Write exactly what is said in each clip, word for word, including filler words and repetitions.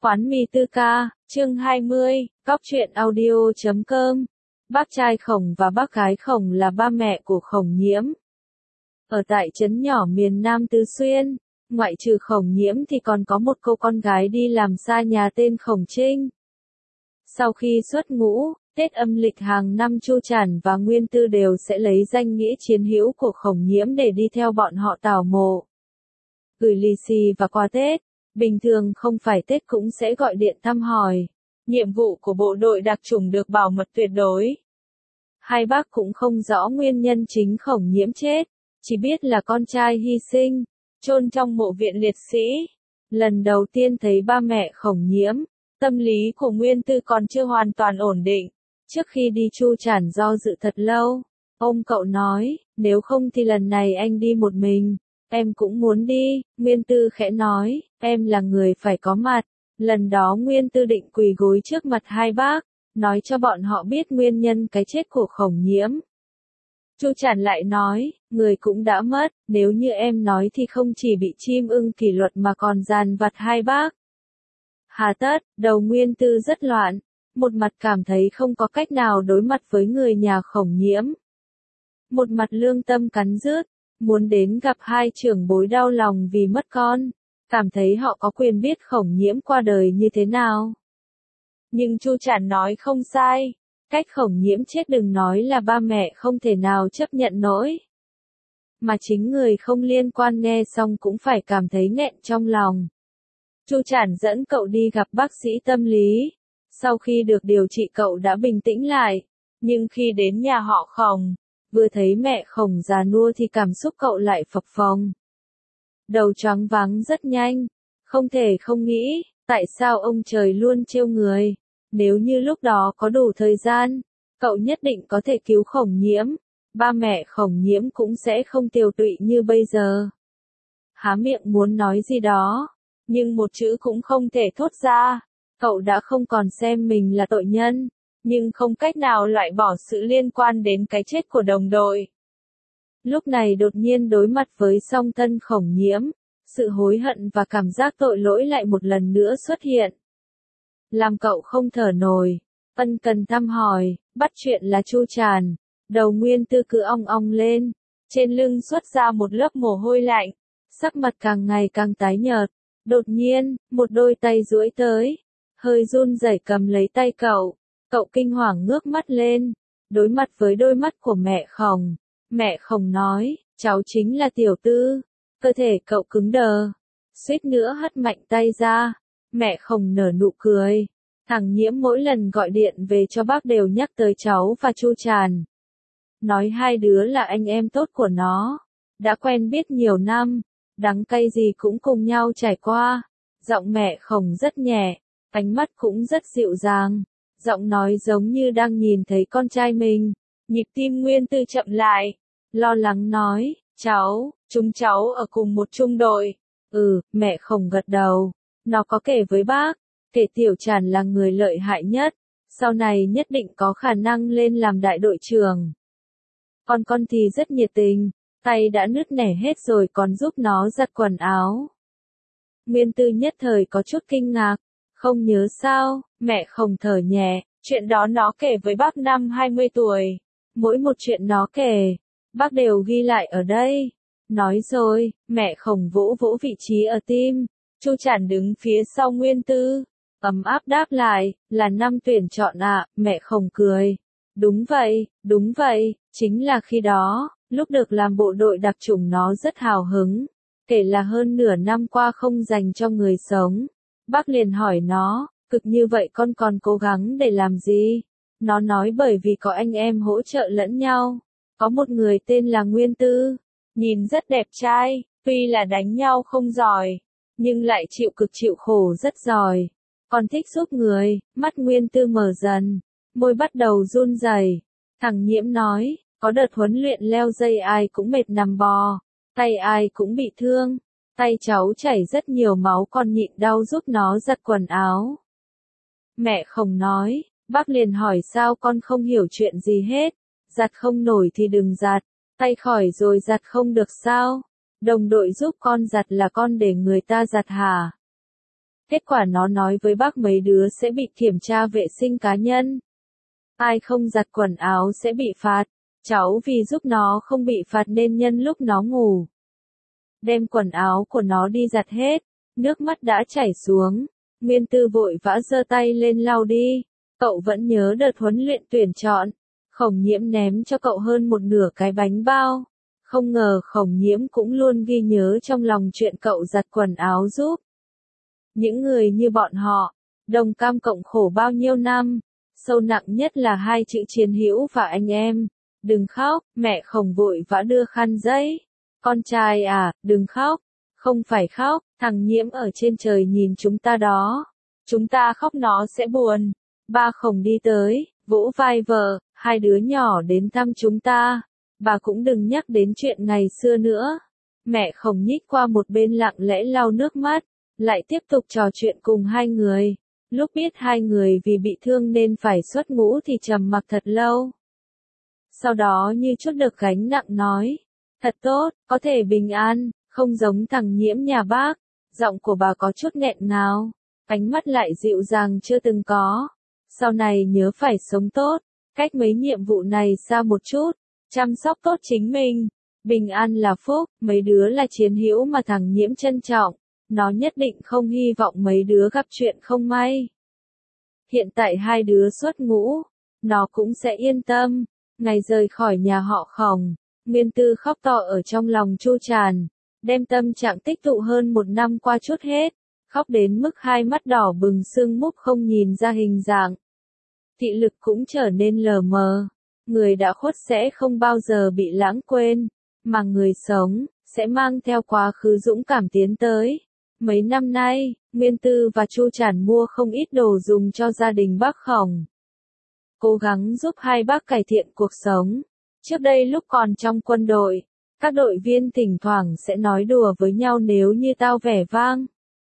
Quán mì Tư Ca, chương hai mươi, Cóc truyện audio chấm com. Bác trai Khổng và bác gái Khổng là ba mẹ của Khổng Nhiễm. Ở tại trấn nhỏ miền Nam Tứ Xuyên, ngoại trừ Khổng Nhiễm thì còn có một cô con gái đi làm xa nhà tên Khổng Trinh. Sau khi xuất ngũ, Tết âm lịch hàng năm Chu Trản và Nguyên Tư đều sẽ lấy danh nghĩa chiến hữu của Khổng Nhiễm để đi theo bọn họ tảo mộ. Gửi lì xì và quà Tết. Bình thường không phải Tết cũng sẽ gọi điện thăm hỏi. Nhiệm vụ của bộ đội đặc chủng được bảo mật tuyệt đối. Hai bác cũng không rõ nguyên nhân chính Khổng Nhiễm chết, chỉ biết là con trai hy sinh, chôn trong mộ viện liệt sĩ. Lần đầu tiên thấy ba mẹ Khổng Nhiễm, tâm lý của Nguyên Tư còn chưa hoàn toàn ổn định. Trước khi đi Chu Trản do dự thật lâu, ông cậu nói, nếu không thì lần này anh đi một mình. Em cũng muốn đi, Nguyên Tư khẽ nói, em là người phải có mặt. Lần đó Nguyên Tư định quỳ gối trước mặt hai bác, nói cho bọn họ biết nguyên nhân cái chết của Khổng Nhiễm. Chu Trản lại nói, người cũng đã mất, nếu như em nói thì không chỉ bị chim ưng kỷ luật mà còn dàn vặt hai bác. Hà tất, đầu Nguyên Tư rất loạn, một mặt cảm thấy không có cách nào đối mặt với người nhà Khổng Nhiễm. Một mặt lương tâm cắn rứt. Muốn đến gặp hai trưởng bối đau lòng vì mất con, cảm thấy họ có quyền biết Khổng Nhiễm qua đời như thế nào. Nhưng Chu Trản nói không sai, cách Khổng Nhiễm chết đừng nói là ba mẹ không thể nào chấp nhận nổi. Mà chính người không liên quan nghe xong cũng phải cảm thấy nghẹn trong lòng. Chu Trản dẫn cậu đi gặp bác sĩ tâm lý, sau khi được điều trị cậu đã bình tĩnh lại, nhưng khi đến nhà họ Khổng, vừa thấy mẹ Khổng già nua thì cảm xúc cậu lại phập phồng. Đầu choáng váng rất nhanh, không thể không nghĩ, tại sao ông trời luôn trêu người. Nếu như lúc đó có đủ thời gian, cậu nhất định có thể cứu Khổng Nhiễm, ba mẹ Khổng Nhiễm cũng sẽ không tiều tụy như bây giờ. Há miệng muốn nói gì đó, nhưng một chữ cũng không thể thốt ra, cậu đã không còn xem mình là tội nhân. Nhưng không cách nào loại bỏ sự liên quan đến cái chết của đồng đội. Lúc này đột nhiên đối mặt với song thân Khổng Nhiễm, sự hối hận và cảm giác tội lỗi lại một lần nữa xuất hiện. Làm cậu không thở nổi, ân cần thăm hỏi, bắt chuyện là Chu Trản, đầu Nguyên Tư cứ ong ong lên, trên lưng xuất ra một lớp mồ hôi lạnh, sắc mặt càng ngày càng tái nhợt. Đột nhiên, một đôi tay duỗi tới, hơi run rẩy cầm lấy tay cậu. Cậu kinh hoàng ngước mắt lên, đối mặt với đôi mắt của mẹ Khổng. Mẹ Khổng nói, cháu chính là Tiểu Tư. Cơ thể cậu cứng đờ, suýt nữa hất mạnh tay ra. Mẹ Khổng nở nụ cười. Thằng Nhiễm mỗi lần gọi điện về cho bác đều nhắc tới cháu và Chu Trản. Nói hai đứa là anh em tốt của nó. Đã quen biết nhiều năm, đắng cay gì cũng cùng nhau trải qua. Giọng mẹ Khổng rất nhẹ, ánh mắt cũng rất dịu dàng. Giọng nói giống như đang nhìn thấy con trai mình. Nhịp tim Nguyên Tư chậm lại, lo lắng nói, cháu, chúng cháu ở cùng một trung đội. Ừ, mẹ Khổng gật đầu. Nó có kể với bác, kể Tiểu Trản là người lợi hại nhất, sau này nhất định có khả năng lên làm đại đội trưởng. Còn con thì rất nhiệt tình, tay đã nứt nẻ hết rồi còn giúp nó giặt quần áo. Nguyên Tư nhất thời có chút kinh ngạc. Không nhớ sao, mẹ Khổng thở nhẹ, chuyện đó nó kể với bác năm hai mươi tuổi. Mỗi một chuyện nó kể, bác đều ghi lại ở đây. Nói rồi, mẹ Khổng vỗ vỗ vị trí ở tim. Chu Trản đứng phía sau Nguyên Tư, ấm áp đáp lại, là năm tuyển chọn ạ, à, mẹ Khổng cười. Đúng vậy, đúng vậy, chính là khi đó, lúc được làm bộ đội đặc chủng nó rất hào hứng. Kể là hơn nửa năm qua không dành cho người sống. Bác liền hỏi nó, cực như vậy con còn cố gắng để làm gì? Nó nói bởi vì có anh em hỗ trợ lẫn nhau. Có một người tên là Nguyên Tư, nhìn rất đẹp trai, tuy là đánh nhau không giỏi, nhưng lại chịu cực chịu khổ rất giỏi. Còn thích giúp người, mắt Nguyên Tư mở dần, môi bắt đầu run rẩy. Thằng Nhiễm nói, có đợt huấn luyện leo dây ai cũng mệt nằm bò, tay ai cũng bị thương. Tay cháu chảy rất nhiều máu còn nhịn đau giúp nó giặt quần áo. Mẹ Khổng nói, bác liền hỏi sao con không hiểu chuyện gì hết, giặt không nổi thì đừng giặt, tay khỏi rồi giặt không được sao, đồng đội giúp con giặt là con để người ta giặt hả? Kết quả nó nói với bác mấy đứa sẽ bị kiểm tra vệ sinh cá nhân. Ai không giặt quần áo sẽ bị phạt. Cháu vì giúp nó không bị phạt nên nhân lúc nó ngủ, đem quần áo của nó đi giặt hết. Nước mắt đã chảy xuống. Nguyên Tư vội vã giơ tay lên lau đi. Cậu vẫn nhớ đợt huấn luyện tuyển chọn. Khổng Nhiễm ném cho cậu hơn một nửa cái bánh bao. Không ngờ Khổng Nhiễm cũng luôn ghi nhớ trong lòng chuyện cậu giặt quần áo giúp. Những người như bọn họ, đồng cam cộng khổ bao nhiêu năm. Sâu nặng nhất là hai chữ chiến hữu và anh em. Đừng khóc, mẹ Khổng vội vã đưa khăn giấy. Con trai à, đừng khóc. Không phải khóc, thằng Nhiễm ở trên trời nhìn chúng ta đó. Chúng ta khóc nó sẽ buồn. Ba Khổng đi tới, vỗ vai vợ, hai đứa nhỏ đến thăm chúng ta. Bà cũng đừng nhắc đến chuyện ngày xưa nữa. Mẹ Khổng nhích qua một bên lặng lẽ lau nước mắt, lại tiếp tục trò chuyện cùng hai người. Lúc biết hai người vì bị thương nên phải xuất ngũ thì trầm mặc thật lâu. Sau đó như chút được gánh nặng nói, thật tốt, có thể bình an, không giống thằng Nhiễm nhà bác. Giọng của bà có chút nghẹn ngào, ánh mắt lại dịu dàng chưa từng có. Sau này nhớ phải sống tốt, cách mấy nhiệm vụ này xa một chút, chăm sóc tốt chính mình. Bình an là phúc, mấy đứa là chiến hữu mà thằng Nhiễm trân trọng. Nó nhất định không hy vọng mấy đứa gặp chuyện không may. Hiện tại hai đứa xuất ngũ, nó cũng sẽ yên tâm. Ngày rời khỏi nhà họ Khổng, Nguyên Tư khóc to ở trong lòng Chu Tràn, đem tâm trạng tích tụ hơn một năm qua chút hết, khóc đến mức hai mắt đỏ bừng sưng múp không nhìn ra hình dạng. Thị lực cũng trở nên lờ mờ, người đã khuất sẽ không bao giờ bị lãng quên, mà người sống, sẽ mang theo quá khứ dũng cảm tiến tới. Mấy năm nay, Nguyên Tư và Chu Tràn mua không ít đồ dùng cho gia đình bác Khổng. Cố gắng giúp hai bác cải thiện cuộc sống. Trước đây lúc còn trong quân đội, các đội viên thỉnh thoảng sẽ nói đùa với nhau nếu như tao vẻ vang.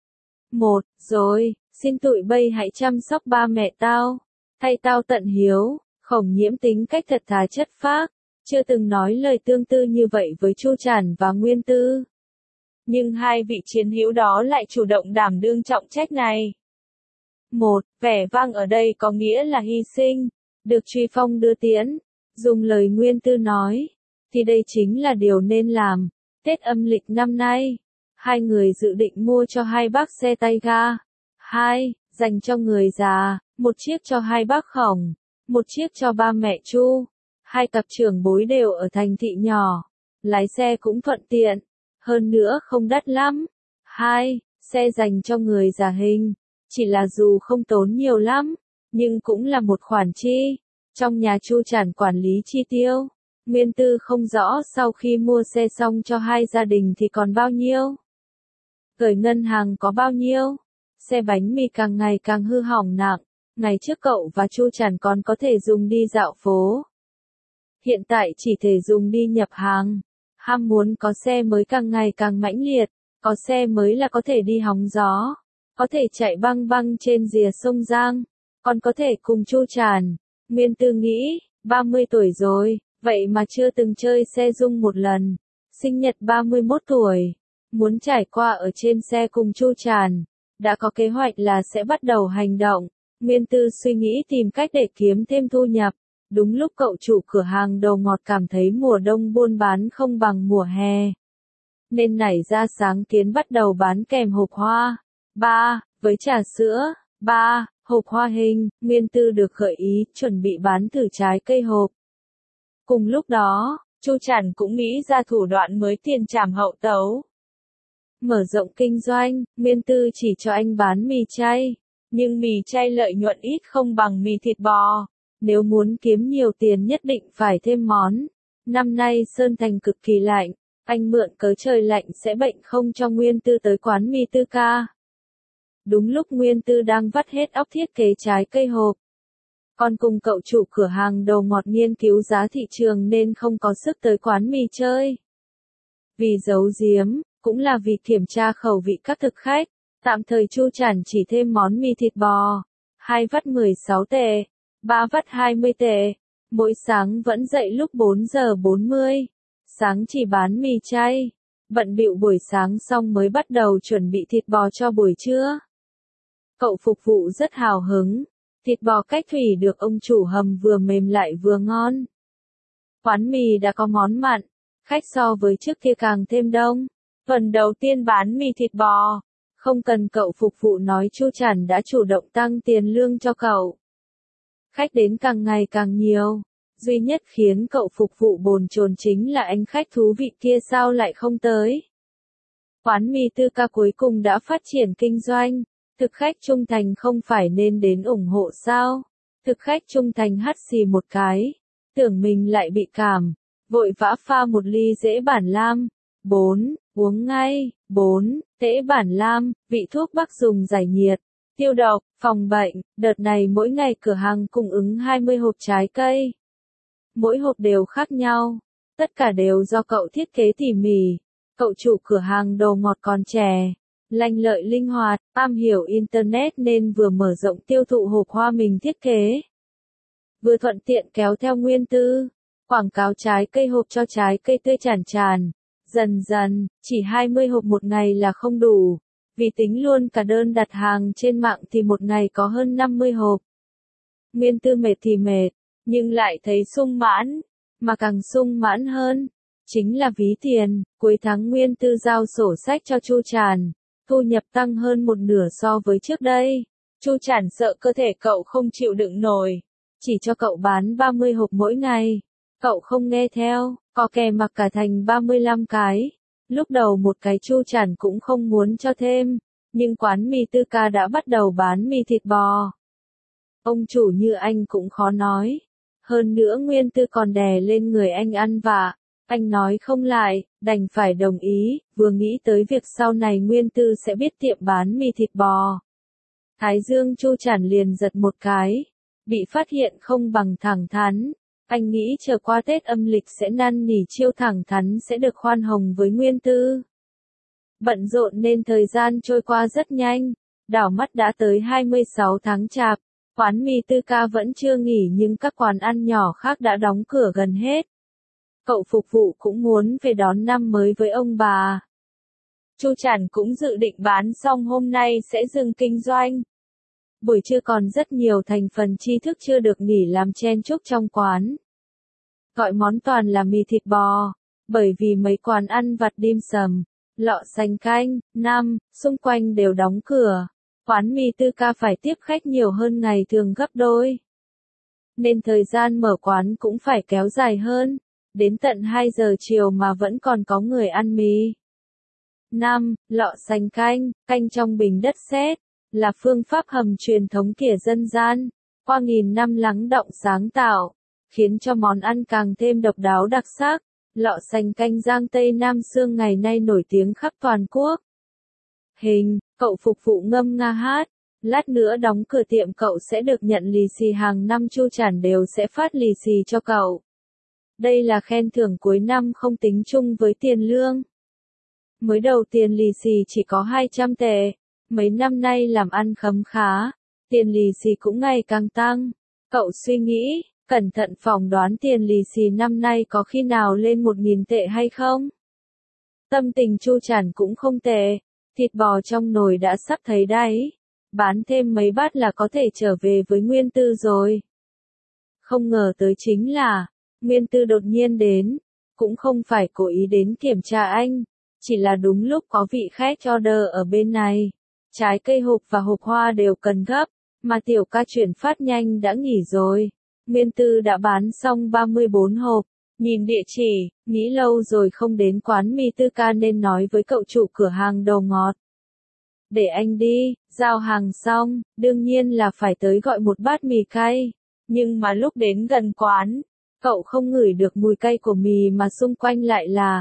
Một, rồi, xin tụi bây hãy chăm sóc ba mẹ tao, thay tao tận hiếu. Khổng Nhiễm tính cách thật thà chất phác, chưa từng nói lời tương tư như vậy với Chu Tràn và Nguyên Tư. Nhưng hai vị chiến hữu đó lại chủ động đảm đương trọng trách này. Một, vẻ vang ở đây có nghĩa là hy sinh, được truy phong đưa tiễn. Dùng lời Nguyên Tư nói, thì đây chính là điều nên làm. Tết âm lịch năm nay, hai người dự định mua cho hai bác xe tay ga. Hai, dành cho người già, một chiếc cho hai bác Khổng, một chiếc cho ba mẹ Chu. Hai cặp trưởng bối đều ở thành thị nhỏ, lái xe cũng thuận tiện, hơn nữa không đắt lắm. Hai, xe dành cho người già hình, chỉ là dù không tốn nhiều lắm, nhưng cũng là một khoản chi. Trong nhà Chu Tràn quản lý chi tiêu, Nguyên Tư không rõ sau khi mua xe xong cho hai gia đình thì còn bao nhiêu. Gửi ngân hàng có bao nhiêu. Xe bánh mì càng ngày càng hư hỏng nặng, ngày trước cậu và Chu Tràn còn có thể dùng đi dạo phố. Hiện tại chỉ thể dùng đi nhập hàng. Ham muốn có xe mới càng ngày càng mãnh liệt, có xe mới là có thể đi hóng gió, có thể chạy băng băng trên rìa sông Giang, còn có thể cùng Chu Tràn. Nguyên Tư nghĩ, ba mươi tuổi rồi, vậy mà chưa từng chơi xe Dung một lần. Sinh nhật ba mươi mốt tuổi, muốn trải qua ở trên xe cùng Chu Tràn, đã có kế hoạch là sẽ bắt đầu hành động. Nguyên Tư suy nghĩ tìm cách để kiếm thêm thu nhập. Đúng lúc cậu chủ cửa hàng đồ ngọt cảm thấy mùa đông buôn bán không bằng mùa hè, nên nảy ra sáng kiến bắt đầu bán kèm hộp hoa. Ba, với trà sữa. Ba, hộp hoa hình. Nguyên Tư được gợi ý chuẩn bị bán thử trái cây hộp. Cùng lúc đó, Chu Tràn cũng nghĩ ra thủ đoạn mới tiền trảm hậu tấu. Mở rộng kinh doanh, Nguyên Tư chỉ cho anh bán mì chay, nhưng mì chay lợi nhuận ít không bằng mì thịt bò. Nếu muốn kiếm nhiều tiền nhất định phải thêm món. Năm nay Sơn Thành cực kỳ lạnh, anh mượn cớ trời lạnh sẽ bệnh không cho Nguyên Tư tới quán mì Tư Ca. Đúng lúc Nguyên Tư đang vắt hết óc thiết kế trái cây hộp, còn cùng cậu chủ cửa hàng đồ ngọt nghiên cứu giá thị trường nên không có sức tới quán mì chơi. Vì giấu giếm, cũng là vì kiểm tra khẩu vị các thực khách, tạm thời Chu Tràn chỉ thêm món mì thịt bò, hai vắt mười sáu tệ. Ba vắt hai mươi tệ. Mỗi sáng vẫn dậy lúc bốn giờ bốn mươi. Sáng chỉ bán mì chay. Bận bịu buổi sáng xong mới bắt đầu chuẩn bị thịt bò cho buổi trưa. Cậu phục vụ rất hào hứng. Thịt bò cách thủy được ông chủ hầm vừa mềm lại vừa ngon. Quán mì đã có món mặn, khách so với trước kia càng thêm đông. Tuần đầu tiên bán mì thịt bò, không cần cậu phục vụ nói Chu Trản đã chủ động tăng tiền lương cho cậu. Khách đến càng ngày càng nhiều, duy nhất khiến cậu phục vụ bồn chồn chính là anh khách thú vị kia sao lại không tới. Quán mì Tư Ca cuối cùng đã phát triển kinh doanh, thực khách trung thành không phải nên đến ủng hộ sao? Thực khách trung thành hắt xì một cái, tưởng mình lại bị cảm, vội vã pha một ly dễ bản lam. Bốn, uống ngay. Bốn, tễ bản lam, vị thuốc bắc dùng giải nhiệt, tiêu độc, phòng bệnh. Đợt này mỗi ngày cửa hàng cung ứng hai mươi hộp trái cây. Mỗi hộp đều khác nhau, tất cả đều do cậu thiết kế tỉ mỉ. Cậu chủ cửa hàng đồ ngọt còn trẻ, lanh lợi linh hoạt, am hiểu Internet nên vừa mở rộng tiêu thụ hộp hoa mình thiết kế, vừa thuận tiện kéo theo nguyên tư, quảng cáo trái cây hộp cho trái cây tươi tràn tràn. Dần dần, chỉ hai mươi hộp một ngày là không đủ, vì tính luôn cả đơn đặt hàng trên mạng thì một ngày có hơn năm mươi hộp. Nguyên tư mệt thì mệt, nhưng lại thấy sung mãn, mà càng sung mãn hơn, chính là ví tiền. Cuối tháng Nguyên tư giao sổ sách cho Chu Trản, thu nhập tăng hơn một nửa so với trước đây. Chu Trản sợ cơ thể cậu không chịu đựng nổi, chỉ cho cậu bán ba mươi hộp mỗi ngày. Cậu không nghe theo, có kè mặc cả thành ba mươi lăm cái. Lúc đầu một cái Chu Trản cũng không muốn cho thêm, nhưng quán mì Tư Ca đã bắt đầu bán mì thịt bò. Ông chủ như anh cũng khó nói. Hơn nữa Nguyên tư còn đè lên người anh ăn vạ. Anh nói không lại, đành phải đồng ý, vừa nghĩ tới việc sau này Nguyên tư sẽ biết tiệm bán mì thịt bò. Thái dương Chu Trản liền giật một cái, bị phát hiện không bằng thẳng thắn. Anh nghĩ chờ qua Tết âm lịch sẽ năn nỉ chiêu thẳng thắn sẽ được khoan hồng với Nguyên tư. Bận rộn nên thời gian trôi qua rất nhanh, đảo mắt đã tới hai mươi sáu tháng Chạp, quán mì Tư Ca vẫn chưa nghỉ nhưng các quán ăn nhỏ khác đã đóng cửa gần hết. Cậu phục vụ cũng muốn về đón năm mới với ông bà. Chu Trản cũng dự định bán xong hôm nay sẽ dừng kinh doanh. Buổi trưa còn rất nhiều thành phần tri thức chưa được nghỉ làm chen chúc trong quán. Gọi món toàn là mì thịt bò, bởi vì mấy quán ăn vặt dim sầm, lọ sành canh, năm, xung quanh đều đóng cửa. Quán mì Tư Ca phải tiếp khách nhiều hơn ngày thường gấp đôi. Nên thời gian mở quán cũng phải kéo dài hơn, đến tận hai giờ chiều mà vẫn còn có người ăn mì. năm. Lọ sành canh, canh trong bình đất sét, là phương pháp hầm truyền thống của dân gian, qua nghìn năm lắng đọng sáng tạo, khiến cho món ăn càng thêm độc đáo đặc sắc. Lọ sành canh Giang Tây Nam Xương ngày nay nổi tiếng khắp toàn quốc. Hình, cậu phục vụ ngâm nga hát, lát nữa đóng cửa tiệm cậu sẽ được nhận lì xì hàng năm Chu Trản đều sẽ phát lì xì cho cậu. Đây là khen thưởng cuối năm không tính chung với tiền lương. Mới đầu tiền lì xì chỉ có hai trăm tệ, mấy năm nay làm ăn khấm khá, tiền lì xì cũng ngày càng tăng. Cậu suy nghĩ, cẩn thận phỏng đoán tiền lì xì năm nay có khi nào lên một nghìn tệ hay không? Tâm tình Chu Trản cũng không tệ, thịt bò trong nồi đã sắp thấy đáy, bán thêm mấy bát là có thể trở về với Nguyên tư rồi. Không ngờ tới chính là, Nguyên tư đột nhiên đến, cũng không phải cố ý đến kiểm tra anh, chỉ là đúng lúc có vị khách order ở bên này. Trái cây hộp và hộp hoa đều cần gấp, mà tiểu ca chuyển phát nhanh đã nghỉ rồi. Nguyên tư đã bán xong ba mươi bốn hộp, nhìn địa chỉ, nghĩ lâu rồi không đến quán mì Tư Ca nên nói với cậu chủ cửa hàng đồ ngọt. Để anh đi, giao hàng xong, đương nhiên là phải tới gọi một bát mì cay. Nhưng mà lúc đến gần quán, cậu không ngửi được mùi cay của mì mà xung quanh lại là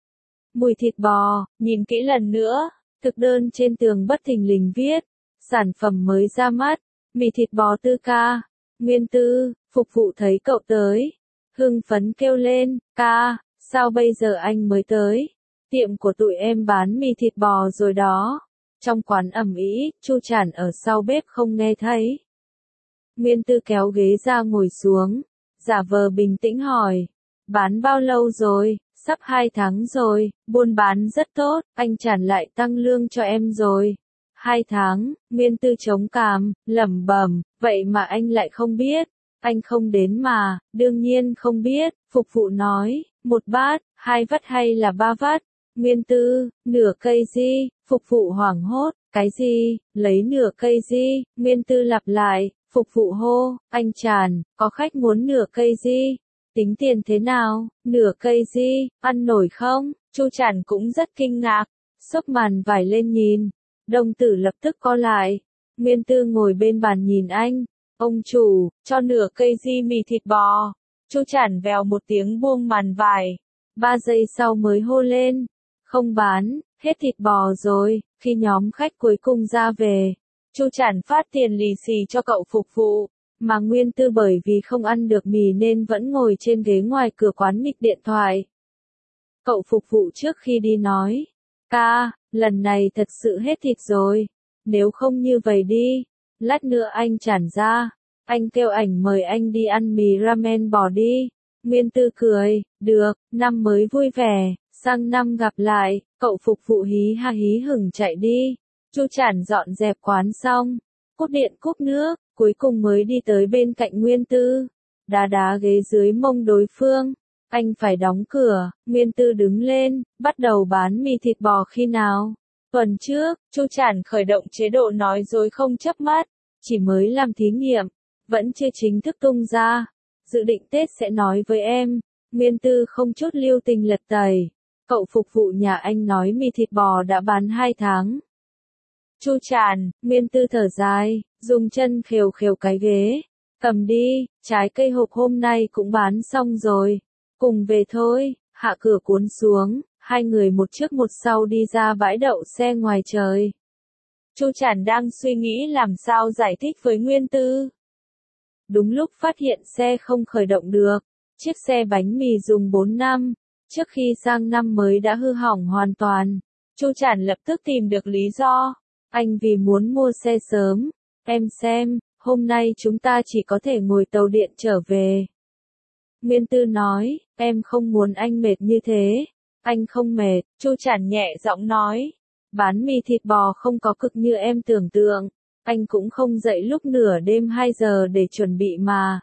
mùi thịt bò. Nhìn kỹ lần nữa, thực đơn trên tường bất thình lình viết, sản phẩm mới ra mắt, mì thịt bò Tư Ca. Nguyên tư, phục vụ thấy cậu tới, hưng phấn kêu lên, ca, sao bây giờ anh mới tới? Tiệm của tụi em bán mì thịt bò rồi đó. Trong quán ầm ĩ, Chu Trản ở sau bếp không nghe thấy. Nguyên tư kéo ghế ra ngồi xuống, giả vờ bình tĩnh hỏi, bán bao lâu rồi? Sắp hai tháng rồi, buôn bán rất tốt, anh Trản lại tăng lương cho em rồi. Hai tháng, Nguyên Tư chống cằm, lẩm bẩm, vậy mà anh lại không biết. Anh không đến mà, đương nhiên không biết, phục vụ nói, một bát, hai vắt hay là ba vắt? Nguyên Tư, nửa cây gì? Phục vụ hoảng hốt, cái gì? Lấy nửa cây gì? Nguyên Tư lặp lại, phục vụ hô, anh Tràn, có khách muốn nửa cây gì? Tính tiền thế nào? Nửa cây gì? Ăn nổi không? Chu Tràn cũng rất kinh ngạc, xốc màn vải lên nhìn. Đồng tử lập tức co lại. Nguyên Tư ngồi bên bàn nhìn anh. Ông chủ, cho nửa cây di mì thịt bò. Chu Tràn vèo một tiếng buông màn vải. Ba giây sau mới hô lên. Không bán, hết thịt bò rồi. Khi nhóm khách cuối cùng ra về, Chu Tràn phát tiền lì xì cho cậu phục vụ. Mà Nguyên Tư bởi vì không ăn được mì nên vẫn ngồi trên ghế ngoài cửa quán nghịch điện thoại. Cậu phục vụ trước khi đi nói. Ca, lần này thật sự hết thịt rồi. Nếu không như vậy đi. Lát nữa anh Tràn ra. Anh kêu ảnh mời anh đi ăn mì ramen bò đi. Nguyên Tư cười, được, năm mới vui vẻ, sang năm gặp lại, cậu phục vụ hí ha hí hửng chạy đi. Chu Tràn dọn dẹp quán xong, cúp điện cúp nước, cuối cùng mới đi tới bên cạnh Nguyên Tư. Đá đá ghế dưới mông đối phương. Anh phải đóng cửa, Nguyên Tư đứng lên, bắt đầu bán mì thịt bò khi nào? Tuần trước, Chu Tràn khởi động chế độ nói dối không chớp mắt, chỉ mới làm thí nghiệm, vẫn chưa chính thức tung ra. Dự định Tết sẽ nói với em. Nguyên Tư không chút lưu tình lật tẩy. Cậu phục vụ nhà anh nói mì thịt bò đã bán hai tháng. Chu Tràn, Nguyên Tư thở dài, dùng chân khều khều cái ghế. Cầm đi, trái cây hộp hôm nay cũng bán xong rồi. Cùng về thôi, hạ cửa cuốn xuống, hai người một trước một sau đi ra bãi đậu xe ngoài trời. Chu Tràn đang suy nghĩ làm sao giải thích với Nguyên Tư. Đúng lúc phát hiện xe không khởi động được, chiếc xe bánh mì dùng bốn năm, trước khi sang năm mới đã hư hỏng hoàn toàn. Chu Tràn lập tức tìm được lý do. Anh vì muốn mua xe sớm. Em xem, hôm nay chúng ta chỉ có thể ngồi tàu điện trở về. Nguyên Tư nói, em không muốn anh mệt như thế. Anh không mệt, Chu Tràn nhẹ giọng nói. Bán mì thịt bò không có cực như em tưởng tượng. Anh cũng không dậy lúc nửa đêm hai giờ để chuẩn bị mà.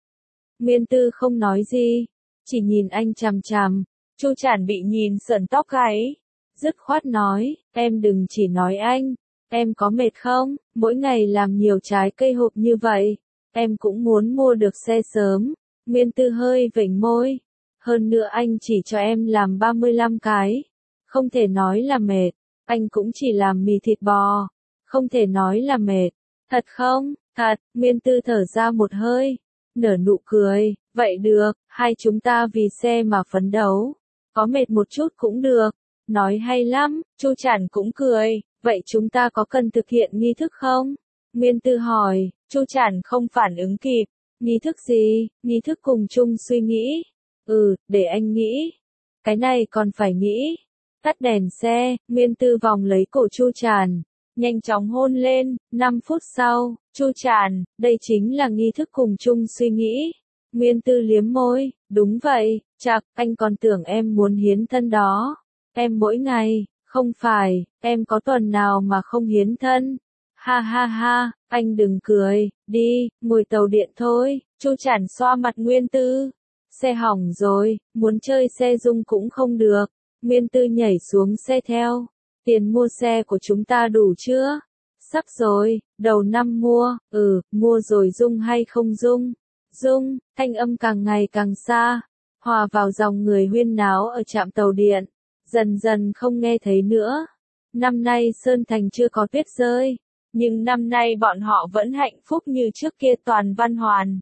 Nguyên Tư không nói gì, chỉ nhìn anh chằm chằm. Chu Tràn bị nhìn sởn tóc gáy. Dứt khoát nói, em đừng chỉ nói anh. Em có mệt không? Mỗi ngày làm nhiều trái cây hộp như vậy. Em cũng muốn mua được xe sớm. Nguyên Tư hơi vểnh môi. Hơn nữa anh chỉ cho em làm ba mươi lăm cái. Không thể nói là mệt. Anh cũng chỉ làm mì thịt bò. Không thể nói là mệt. Thật không? Thật. Nguyên Tư thở ra một hơi. Nở nụ cười. Vậy được, hai chúng ta vì xe mà phấn đấu. Có mệt một chút cũng được. Nói hay lắm. Chu Tràn cũng cười. Vậy chúng ta có cần thực hiện nghi thức không? Nguyên Tư hỏi. Chu Tràn không phản ứng kịp. Nghi thức gì? Nghi thức cùng chung suy nghĩ. Ừ, để anh nghĩ. Cái này còn phải nghĩ. Tắt đèn xe, Nguyên Tư vòng lấy cổ Chu Tràn. Nhanh chóng hôn lên. năm phút sau, Chu Tràn, đây chính là nghi thức cùng chung suy nghĩ. Nguyên Tư liếm môi. Đúng vậy, chạc, anh còn tưởng em muốn hiến thân đó. Em mỗi ngày. Không phải, em có tuần nào mà không hiến thân. Ha ha ha, anh đừng cười, đi, ngồi tàu điện thôi. Chu Tràn xoa mặt Nguyên Tư. Xe hỏng rồi, muốn chơi xe rung cũng không được. Nguyên Tư nhảy xuống xe theo. Tiền mua xe của chúng ta đủ chưa? Sắp rồi, đầu năm mua, ừ, mua rồi rung hay không rung? Rung, thanh âm càng ngày càng xa, hòa vào dòng người huyên náo ở trạm tàu điện. Dần dần không nghe thấy nữa. Năm nay Sơn Thành chưa có tuyết rơi, nhưng năm nay bọn họ vẫn hạnh phúc như trước kia toàn văn hoàn.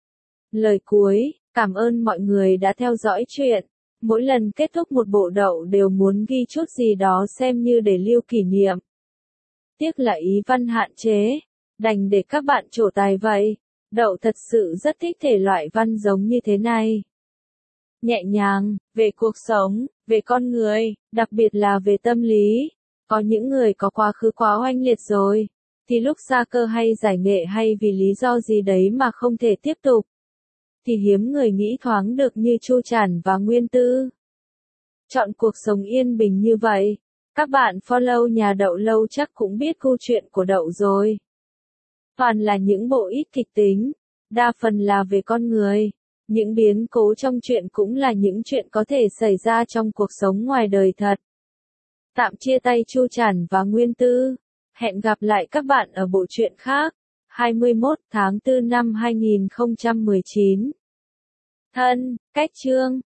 Lời cuối, cảm ơn mọi người đã theo dõi chuyện. Mỗi lần kết thúc một bộ đậu đều muốn ghi chút gì đó xem như để lưu kỷ niệm. Tiếc là ý văn hạn chế, đành để các bạn trổ tài vậy. Đậu thật sự rất thích thể loại văn giống như thế này. Nhẹ nhàng, về cuộc sống, về con người, đặc biệt là về tâm lý. Có những người có quá khứ quá oanh liệt rồi, thì lúc xa cơ hay giải nghệ hay vì lý do gì đấy mà không thể tiếp tục. Thì hiếm người nghĩ thoáng được như Chu Tràn và Nguyên Tư. Chọn cuộc sống yên bình như vậy, Các bạn follow nhà Đậu lâu chắc cũng biết câu chuyện của Đậu rồi. Toàn là những bộ ít kịch tính, đa phần là về con người. Những biến cố trong chuyện cũng là những chuyện có thể xảy ra trong cuộc sống ngoài đời thật. Tạm chia tay Chu Trản và Nguyên Tư. Hẹn gặp lại các bạn ở bộ truyện khác. hai mươi mốt tháng tư năm hai nghìn không trăm mười chín. Thân, cách chương